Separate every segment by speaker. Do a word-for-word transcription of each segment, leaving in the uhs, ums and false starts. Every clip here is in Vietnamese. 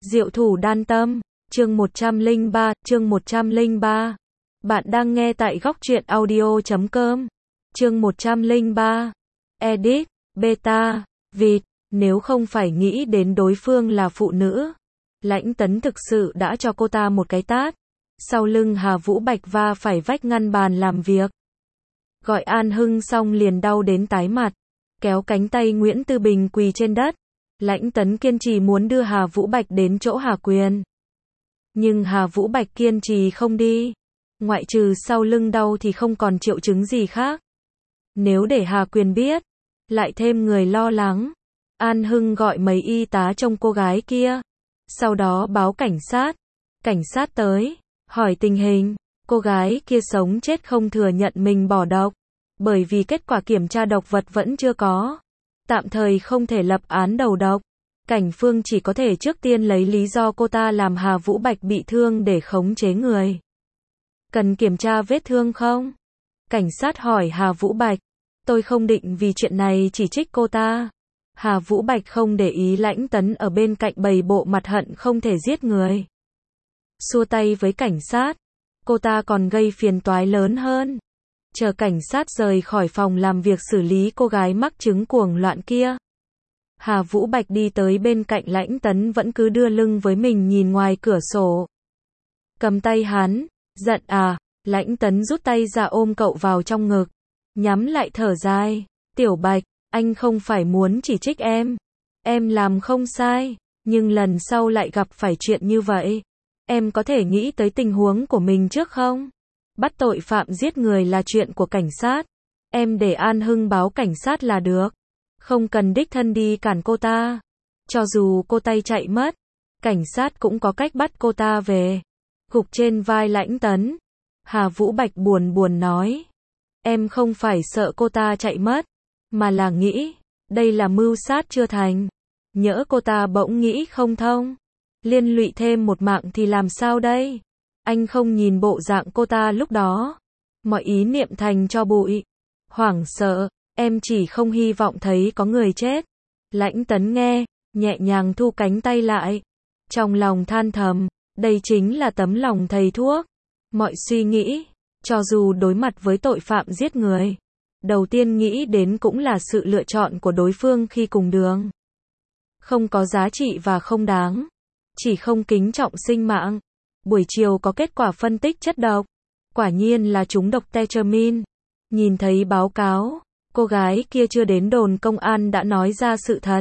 Speaker 1: Diệu thủ đan tâm, chương một trăm lẻ ba, chương một trăm lẻ ba. Bạn đang nghe tại góc truyện audio chấm com. Chương một trăm lẻ ba. Edit, beta, vịt, nếu không phải nghĩ đến đối phương là phụ nữ, Lãnh Tấn thực sự đã cho cô ta một cái tát. Sau lưng Hà Vũ Bạch va phải vách ngăn bàn làm việc. Gọi An Hưng xong liền đau đến tái mặt, kéo cánh tay Nguyễn Tư Bình quỳ trên đất. Lãnh Tấn kiên trì muốn đưa Hà Vũ Bạch đến chỗ Hà Quyền. Nhưng Hà Vũ Bạch kiên trì không đi. Ngoại trừ sau lưng đau thì không còn triệu chứng gì khác. Nếu để Hà Quyền biết, lại thêm người lo lắng. An Hưng gọi mấy y tá trông cô gái kia. Sau đó báo cảnh sát. Cảnh sát tới, hỏi tình hình. Cô gái kia sống chết không thừa nhận mình bỏ độc. Bởi vì kết quả kiểm tra độc vật vẫn chưa có. Tạm thời không thể lập án đầu độc. Cảnh Phương chỉ có thể trước tiên lấy lý do cô ta làm Hà Vũ Bạch bị thương để khống chế người. Cần kiểm tra vết thương không? Cảnh sát hỏi Hà Vũ Bạch. Tôi không định vì chuyện này chỉ trích cô ta. Hà Vũ Bạch không để ý Lãnh Tấn ở bên cạnh bày bộ mặt hận không thể giết người. Xua tay với cảnh sát. Cô ta còn gây phiền toái lớn hơn. Chờ cảnh sát rời khỏi phòng làm việc xử lý cô gái mắc chứng cuồng loạn kia. Hà Vũ Bạch đi tới bên cạnh Lãnh Tấn vẫn cứ đưa lưng với mình nhìn ngoài cửa sổ. Cầm tay hắn, giận à, Lãnh Tấn rút tay ra ôm cậu vào trong ngực. Nhắm lại thở dài, Tiểu Bạch, anh không phải muốn chỉ trích em. Em làm không sai, nhưng lần sau lại gặp phải chuyện như vậy. Em có thể nghĩ tới tình huống của mình trước không? Bắt tội phạm giết người là chuyện của cảnh sát. Em để An Hưng báo cảnh sát là được. Không cần đích thân đi cản cô ta. Cho dù cô tay chạy mất, cảnh sát cũng có cách bắt cô ta về. Gục trên vai Lãnh Tấn. Hà Vũ Bạch buồn buồn nói. Em không phải sợ cô ta chạy mất, mà là nghĩ, đây là mưu sát chưa thành. Nhỡ cô ta bỗng nghĩ không thông, liên lụy thêm một mạng thì làm sao đây? Anh không nhìn bộ dạng cô ta lúc đó. Mọi ý niệm thành tro bụi. Hoảng sợ, em chỉ không hy vọng thấy có người chết. Lãnh Tấn nghe, nhẹ nhàng thu cánh tay lại. Trong lòng than thầm, đây chính là tấm lòng thầy thuốc. Mọi suy nghĩ, cho dù đối mặt với tội phạm giết người, đầu tiên nghĩ đến cũng là sự lựa chọn của đối phương khi cùng đường. Không có giá trị và không đáng. Chỉ không kính trọng sinh mạng. Buổi chiều có kết quả phân tích chất độc. Quả nhiên là trúng độc tetramin. Nhìn thấy báo cáo, cô gái kia chưa đến đồn công an đã nói ra sự thật.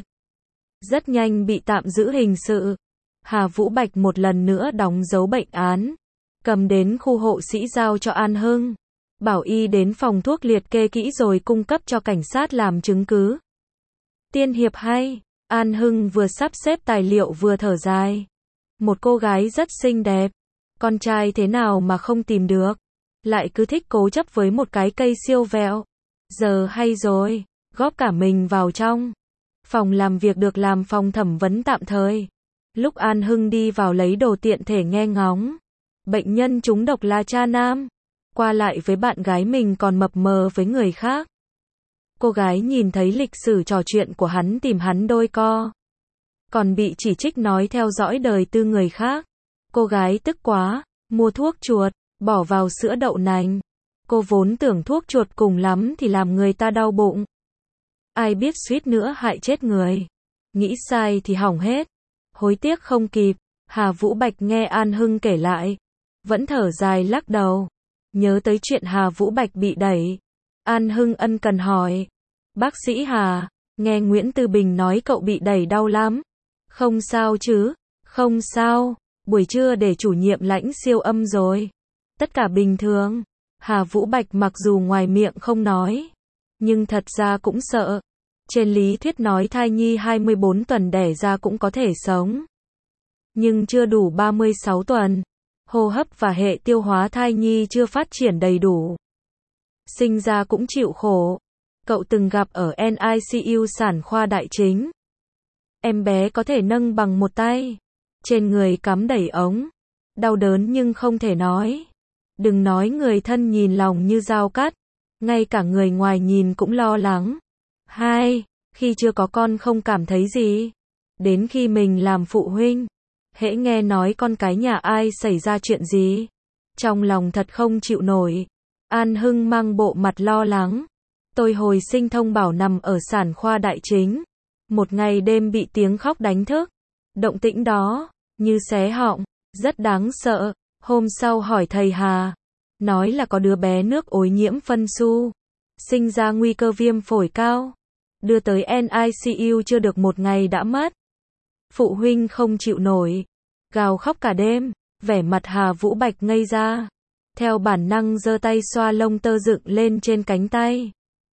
Speaker 1: Rất nhanh bị tạm giữ hình sự. Hà Vũ Bạch một lần nữa đóng dấu bệnh án. Cầm đến khu hộ sĩ giao cho An Hưng. Bảo y đến phòng thuốc liệt kê kỹ rồi cung cấp cho cảnh sát làm chứng cứ. Tiên hiệp hay. An Hưng vừa sắp xếp tài liệu vừa thở dài. Một cô gái rất xinh đẹp. Con trai thế nào mà không tìm được. Lại cứ thích cố chấp với một cái cây siêu vẹo. Giờ hay rồi. Góp cả mình vào trong. Phòng làm việc được làm phòng thẩm vấn tạm thời. Lúc An Hưng đi vào lấy đồ tiện thể nghe ngóng. Bệnh nhân trúng độc là cha nam. Qua lại với bạn gái mình còn mập mờ với người khác. Cô gái nhìn thấy lịch sử trò chuyện của hắn tìm hắn đôi co. Còn bị chỉ trích nói theo dõi đời tư người khác. Cô gái tức quá, mua thuốc chuột, bỏ vào sữa đậu nành. Cô vốn tưởng thuốc chuột cùng lắm thì làm người ta đau bụng. Ai biết suýt nữa hại chết người. Nghĩ sai thì hỏng hết. Hối tiếc không kịp. Hà Vũ Bạch nghe An Hưng kể lại. Vẫn thở dài lắc đầu. Nhớ tới chuyện Hà Vũ Bạch bị đẩy. An Hưng ân cần hỏi. Bác sĩ Hà, nghe Nguyễn Tư Bình nói cậu bị đẩy đau lắm. Không sao chứ? Không sao. Buổi trưa để chủ nhiệm Lãnh siêu âm rồi. Tất cả bình thường. Hà Vũ Bạch mặc dù ngoài miệng không nói, nhưng thật ra cũng sợ. Trên lý thuyết nói thai nhi hai mươi bốn tuần đẻ ra cũng có thể sống. Nhưng chưa đủ ba mươi sáu tuần. Hô hấp và hệ tiêu hóa thai nhi chưa phát triển đầy đủ. Sinh ra cũng chịu khổ. Cậu từng gặp ở en i xê u sản khoa đại chính. Em bé có thể nâng bằng một tay. Trên người cắm đầy ống. Đau đớn nhưng không thể nói. Đừng nói người thân nhìn lòng như dao cắt. Ngay cả người ngoài nhìn cũng lo lắng. Hai, khi chưa có con không cảm thấy gì. Đến khi mình làm phụ huynh, Hễ nghe nói con cái nhà ai xảy ra chuyện gì, trong lòng thật không chịu nổi. An Hưng mang bộ mặt lo lắng. Tôi hồi sinh thông bảo nằm ở sản khoa đại chính. Một ngày đêm bị tiếng khóc đánh thức. Động tĩnh đó, như xé họng, rất đáng sợ. Hôm sau hỏi thầy Hà, nói là có đứa bé nước ối nhiễm phân su, sinh ra nguy cơ viêm phổi cao. Đưa tới en i xê u chưa được một ngày đã mất. Phụ huynh không chịu nổi, gào khóc cả đêm, vẻ mặt Hà Vũ Bạch ngây ra. Theo bản năng giơ tay xoa lông tơ dựng lên trên cánh tay.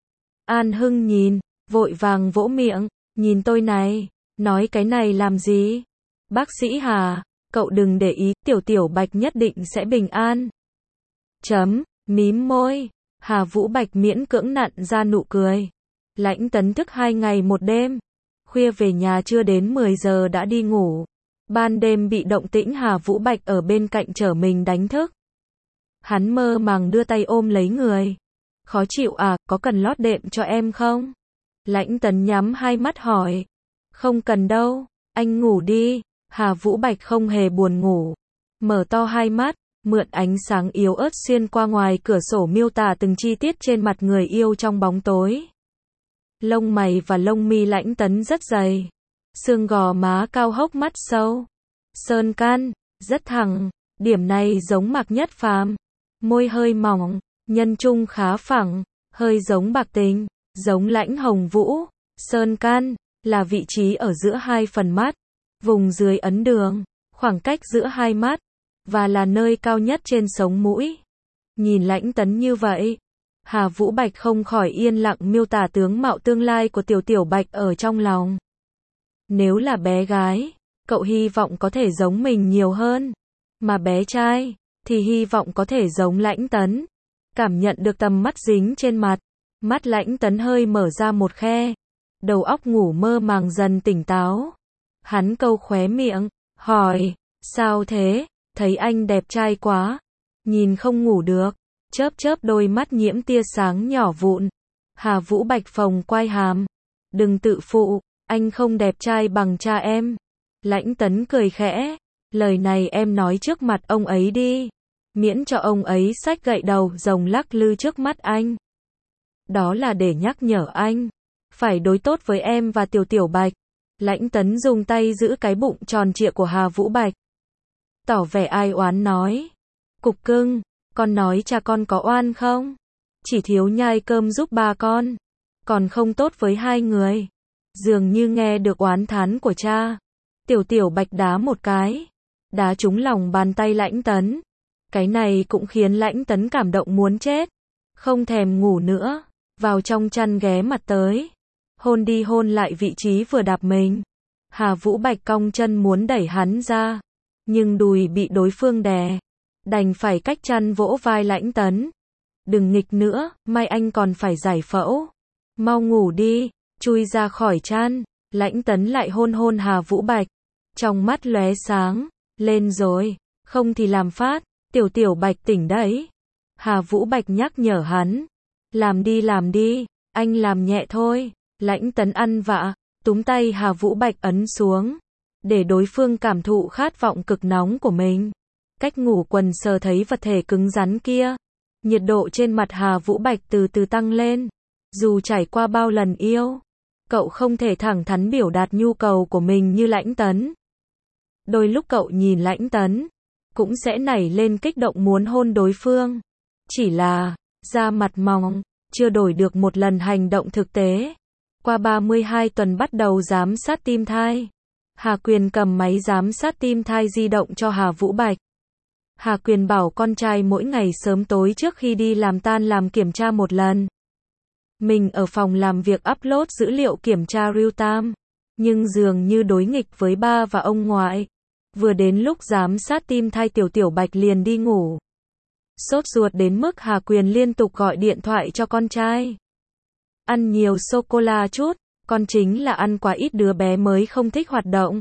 Speaker 1: An Hưng nhìn, vội vàng vỗ miệng, nhìn tôi này, nói cái này làm gì? Bác sĩ Hà, cậu đừng để ý, tiểu tiểu Bạch nhất định sẽ bình an. Chấm, mím môi, Hà Vũ Bạch miễn cưỡng nặn ra nụ cười. Lãnh Tấn thức hai ngày một đêm, khuya về nhà chưa đến mười giờ đã đi ngủ. Ban đêm bị động tĩnh Hà Vũ Bạch ở bên cạnh trở mình đánh thức. Hắn mơ màng đưa tay ôm lấy người. Khó chịu à, có cần lót đệm cho em không? Lãnh Tấn nhắm hai mắt hỏi. Không cần đâu, anh ngủ đi. Hà Vũ Bạch không hề buồn ngủ. Mở to hai mắt, mượn ánh sáng yếu ớt xuyên qua ngoài cửa sổ miêu tả từng chi tiết trên mặt người yêu trong bóng tối. Lông mày và lông mi Lãnh Tấn rất dày. Xương gò má cao hốc mắt sâu. Sơn can, rất thẳng. Điểm này giống Mạc Nhất Phàm. Môi hơi mỏng, nhân trung khá phẳng, hơi giống Bạc Tình, giống Lãnh Hồng Vũ. Sơn can, là vị trí ở giữa hai phần mắt, vùng dưới ấn đường, khoảng cách giữa hai mắt, và là nơi cao nhất trên sống mũi. Nhìn Lãnh Tấn như vậy, Hà Vũ Bạch không khỏi yên lặng miêu tả tướng mạo tương lai của tiểu tiểu Bạch ở trong lòng. Nếu là bé gái, cậu hy vọng có thể giống mình nhiều hơn, mà bé trai, thì hy vọng có thể giống Lãnh Tấn. Cảm nhận được tầm mắt dính trên mặt, mắt Lãnh Tấn hơi mở ra một khe, đầu óc ngủ mơ màng dần tỉnh táo. Hắn câu khóe miệng, hỏi, sao thế, thấy anh đẹp trai quá, nhìn không ngủ được, chớp chớp đôi mắt nhiễm tia sáng nhỏ vụn. Hà Vũ Bạch phồng quai hàm, đừng tự phụ, anh không đẹp trai bằng cha em. Lãnh Tấn cười khẽ, lời này em nói trước mặt ông ấy đi, miễn cho ông ấy xách gậy đầu rồng lắc lư trước mắt anh. Đó là để nhắc nhở anh, phải đối tốt với em và tiểu tiểu Bạch. Lãnh Tấn dùng tay giữ cái bụng tròn trịa của Hà Vũ Bạch, tỏ vẻ ai oán nói, cục cưng, con nói cha con có oan không? Chỉ thiếu nhai cơm giúp ba con, còn không tốt với hai người. Dường như nghe được oán thán của cha, tiểu tiểu Bạch đá một cái, đá trúng lòng bàn tay Lãnh Tấn. Cái này cũng khiến Lãnh Tấn cảm động muốn chết, không thèm ngủ nữa, vào trong chăn ghé mặt tới, hôn đi hôn lại vị trí vừa đạp mình. Hà Vũ Bạch cong chân muốn đẩy hắn ra, nhưng đùi bị đối phương đè, đành phải cách chăn vỗ vai Lãnh Tấn. Đừng nghịch nữa, mai anh còn phải giải phẫu. Mau ngủ đi, chui ra khỏi chăn. Lãnh Tấn lại hôn hôn Hà Vũ Bạch, trong mắt lóe sáng, lên rồi, không thì làm phát, tiểu tiểu Bạch tỉnh đấy. Hà Vũ Bạch nhắc nhở hắn, làm đi làm đi, anh làm nhẹ thôi. Lãnh Tấn ăn vạ, túm tay Hà Vũ Bạch ấn xuống, để đối phương cảm thụ khát vọng cực nóng của mình. Cách ngủ quần sờ thấy vật thể cứng rắn kia, nhiệt độ trên mặt Hà Vũ Bạch từ từ tăng lên. Dù trải qua bao lần yêu, cậu không thể thẳng thắn biểu đạt nhu cầu của mình như Lãnh Tấn. Đôi lúc cậu nhìn Lãnh Tấn, cũng sẽ nảy lên kích động muốn hôn đối phương. Chỉ là, da mặt mỏng, chưa đổi được một lần hành động thực tế. Qua ba mươi hai tuần bắt đầu giám sát tim thai. Hà Quyền cầm máy giám sát tim thai di động cho Hà Vũ Bạch. Hà Quyền bảo con trai mỗi ngày sớm tối trước khi đi làm tan làm kiểm tra một lần. Mình ở phòng làm việc upload dữ liệu kiểm tra real time, nhưng dường như đối nghịch với ba và ông ngoại. Vừa đến lúc giám sát tim thai tiểu tiểu Bạch liền đi ngủ. Sốt ruột đến mức Hà Quyền liên tục gọi điện thoại cho con trai. Ăn nhiều sô-cô-la chút, con chính là ăn quá ít đứa bé mới không thích hoạt động.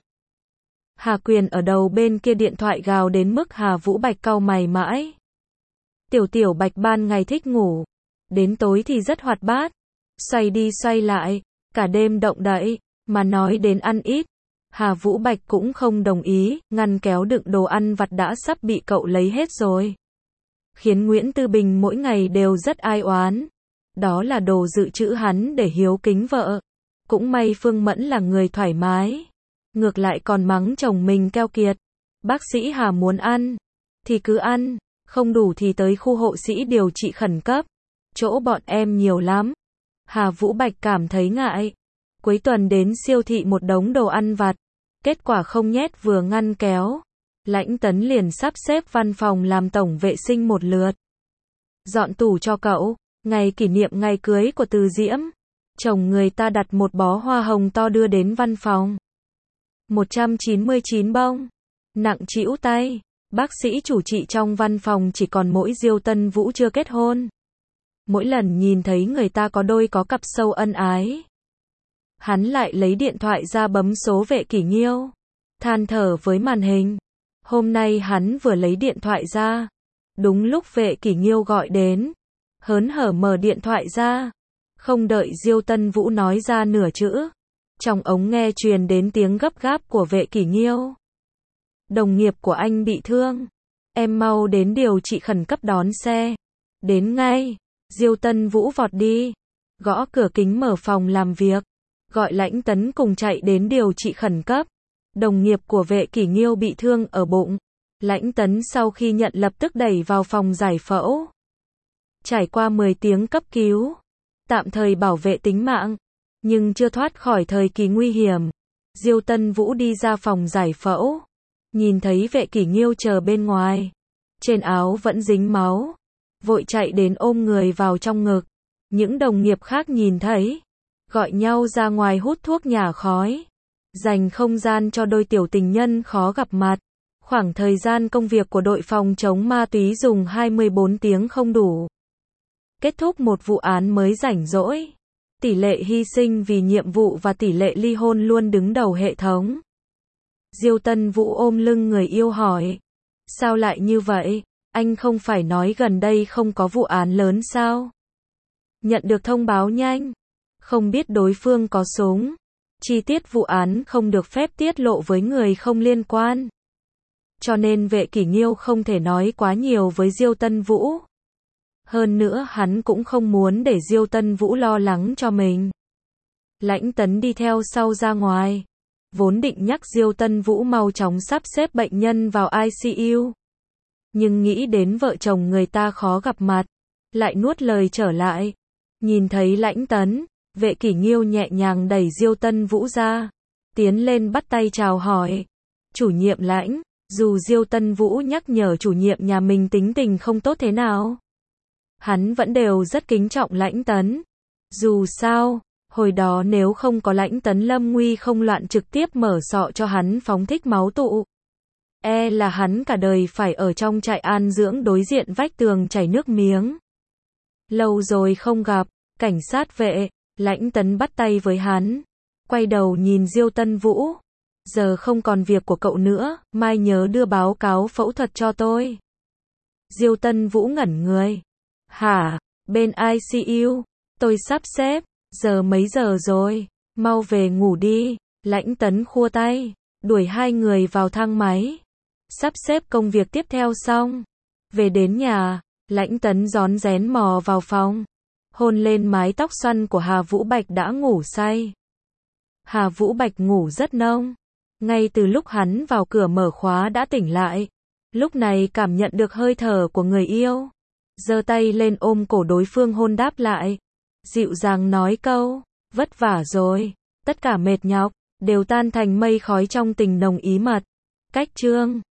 Speaker 1: Hà Quyền ở đầu bên kia điện thoại gào đến mức Hà Vũ Bạch cau mày mãi. Tiểu tiểu Bạch ban ngày thích ngủ, đến tối thì rất hoạt bát, xoay đi xoay lại, cả đêm động đậy, mà nói đến ăn ít, Hà Vũ Bạch cũng không đồng ý, ngăn kéo đựng đồ ăn vặt đã sắp bị cậu lấy hết rồi. Khiến Nguyễn Tư Bình mỗi ngày đều rất ai oán. Đó là đồ dự trữ hắn để hiếu kính vợ. Cũng may Phương Mẫn là người thoải mái. Ngược lại còn mắng chồng mình keo kiệt. Bác sĩ Hà muốn ăn thì cứ ăn, không đủ thì tới khu hộ sĩ điều trị khẩn cấp. Chỗ bọn em nhiều lắm. Hà Vũ Bạch cảm thấy ngại. Cuối tuần đến siêu thị một đống đồ ăn vặt. Kết quả không nhét vừa ngăn kéo. Lãnh Tấn liền sắp xếp văn phòng làm tổng vệ sinh một lượt. Dọn tủ cho cậu. Ngày kỷ niệm ngày cưới của Từ Diễm. Chồng người ta đặt một bó hoa hồng to đưa đến văn phòng. một trăm chín mươi chín bông. Nặng trĩu tay. Bác sĩ chủ trị trong văn phòng chỉ còn mỗi Diêu Tân Vũ chưa kết hôn. Mỗi lần nhìn thấy người ta có đôi có cặp sâu ân ái, hắn lại lấy điện thoại ra bấm số Vệ Kỷ Nghiêu. Than thở với màn hình. Hôm nay hắn vừa lấy điện thoại ra. Đúng lúc Vệ Kỷ Nghiêu gọi đến. Hớn hở mở điện thoại ra. Không đợi Diêu Tân Vũ nói ra nửa chữ. Trong ống nghe truyền đến tiếng gấp gáp của Vệ Kỷ Nghiêu. Đồng nghiệp của anh bị thương. Em mau đến điều trị khẩn cấp đón xe. Đến ngay. Diêu Tân Vũ vọt đi. Gõ cửa kính mở phòng làm việc. Gọi Lãnh Tấn cùng chạy đến điều trị khẩn cấp. Đồng nghiệp của Vệ Kỷ Nghiêu bị thương ở bụng. Lãnh Tấn sau khi nhận lập tức đẩy vào phòng giải phẫu. Trải qua mười tiếng cấp cứu. Tạm thời bảo vệ tính mạng. Nhưng chưa thoát khỏi thời kỳ nguy hiểm. Diêu Tân Vũ đi ra phòng giải phẫu. Nhìn thấy Vệ Kỷ Nghiêu chờ bên ngoài. Trên áo vẫn dính máu. Vội chạy đến ôm người vào trong ngực. Những đồng nghiệp khác nhìn thấy. Gọi nhau ra ngoài hút thuốc nhả khói. Dành không gian cho đôi tiểu tình nhân khó gặp mặt. Khoảng thời gian công việc của đội phòng chống ma túy dùng hai mươi bốn tiếng không đủ. Kết thúc một vụ án mới rảnh rỗi. Tỷ lệ hy sinh vì nhiệm vụ và tỷ lệ ly hôn luôn đứng đầu hệ thống. Diêu Tân Vũ ôm lưng người yêu hỏi. Sao lại như vậy? Anh không phải nói gần đây không có vụ án lớn sao? Nhận được thông báo nhanh. Không biết đối phương có súng. Chi tiết vụ án không được phép tiết lộ với người không liên quan. Cho nên Vệ Kỷ Nghiêu không thể nói quá nhiều với Diêu Tân Vũ. Hơn nữa hắn cũng không muốn để Diêu Tân Vũ lo lắng cho mình. Lãnh Tấn đi theo sau ra ngoài. Vốn định nhắc Diêu Tân Vũ mau chóng sắp xếp bệnh nhân vào i xê u. Nhưng nghĩ đến vợ chồng người ta khó gặp mặt. Lại nuốt lời trở lại. Nhìn thấy Lãnh Tấn, Vệ Kỷ Nghiêu nhẹ nhàng đẩy Diêu Tân Vũ ra. Tiến lên bắt tay chào hỏi. Chủ nhiệm Lãnh. Dù Diêu Tân Vũ nhắc nhở chủ nhiệm nhà mình tính tình không tốt thế nào, hắn vẫn đều rất kính trọng Lãnh Tấn. Dù sao, hồi đó nếu không có Lãnh Tấn lâm nguy không loạn trực tiếp mở sọ cho hắn phóng thích máu tụ. E là hắn cả đời phải ở trong trại an dưỡng đối diện vách tường chảy nước miếng. Lâu rồi không gặp, cảnh sát Vệ, Lãnh Tấn bắt tay với hắn. Quay đầu nhìn Diêu Tân Vũ. Giờ không còn việc của cậu nữa, mai nhớ đưa báo cáo phẫu thuật cho tôi. Diêu Tân Vũ ngẩn người. Hả, bên i xê u, tôi sắp xếp, giờ mấy giờ rồi, mau về ngủ đi. Lãnh Tấn khua tay, đuổi hai người vào thang máy. Sắp xếp công việc tiếp theo xong. Về đến nhà, Lãnh Tấn rón rén mò vào phòng. Hôn lên mái tóc xoăn của Hà Vũ Bạch đã ngủ say. Hà Vũ Bạch ngủ rất nông. Ngay từ lúc hắn vào cửa mở khóa đã tỉnh lại. Lúc này cảm nhận được hơi thở của người yêu. Giơ tay lên ôm cổ đối phương hôn đáp lại. Dịu dàng nói câu, vất vả rồi. Tất cả mệt nhọc, đều tan thành mây khói trong tình nồng ý mật. Cách chương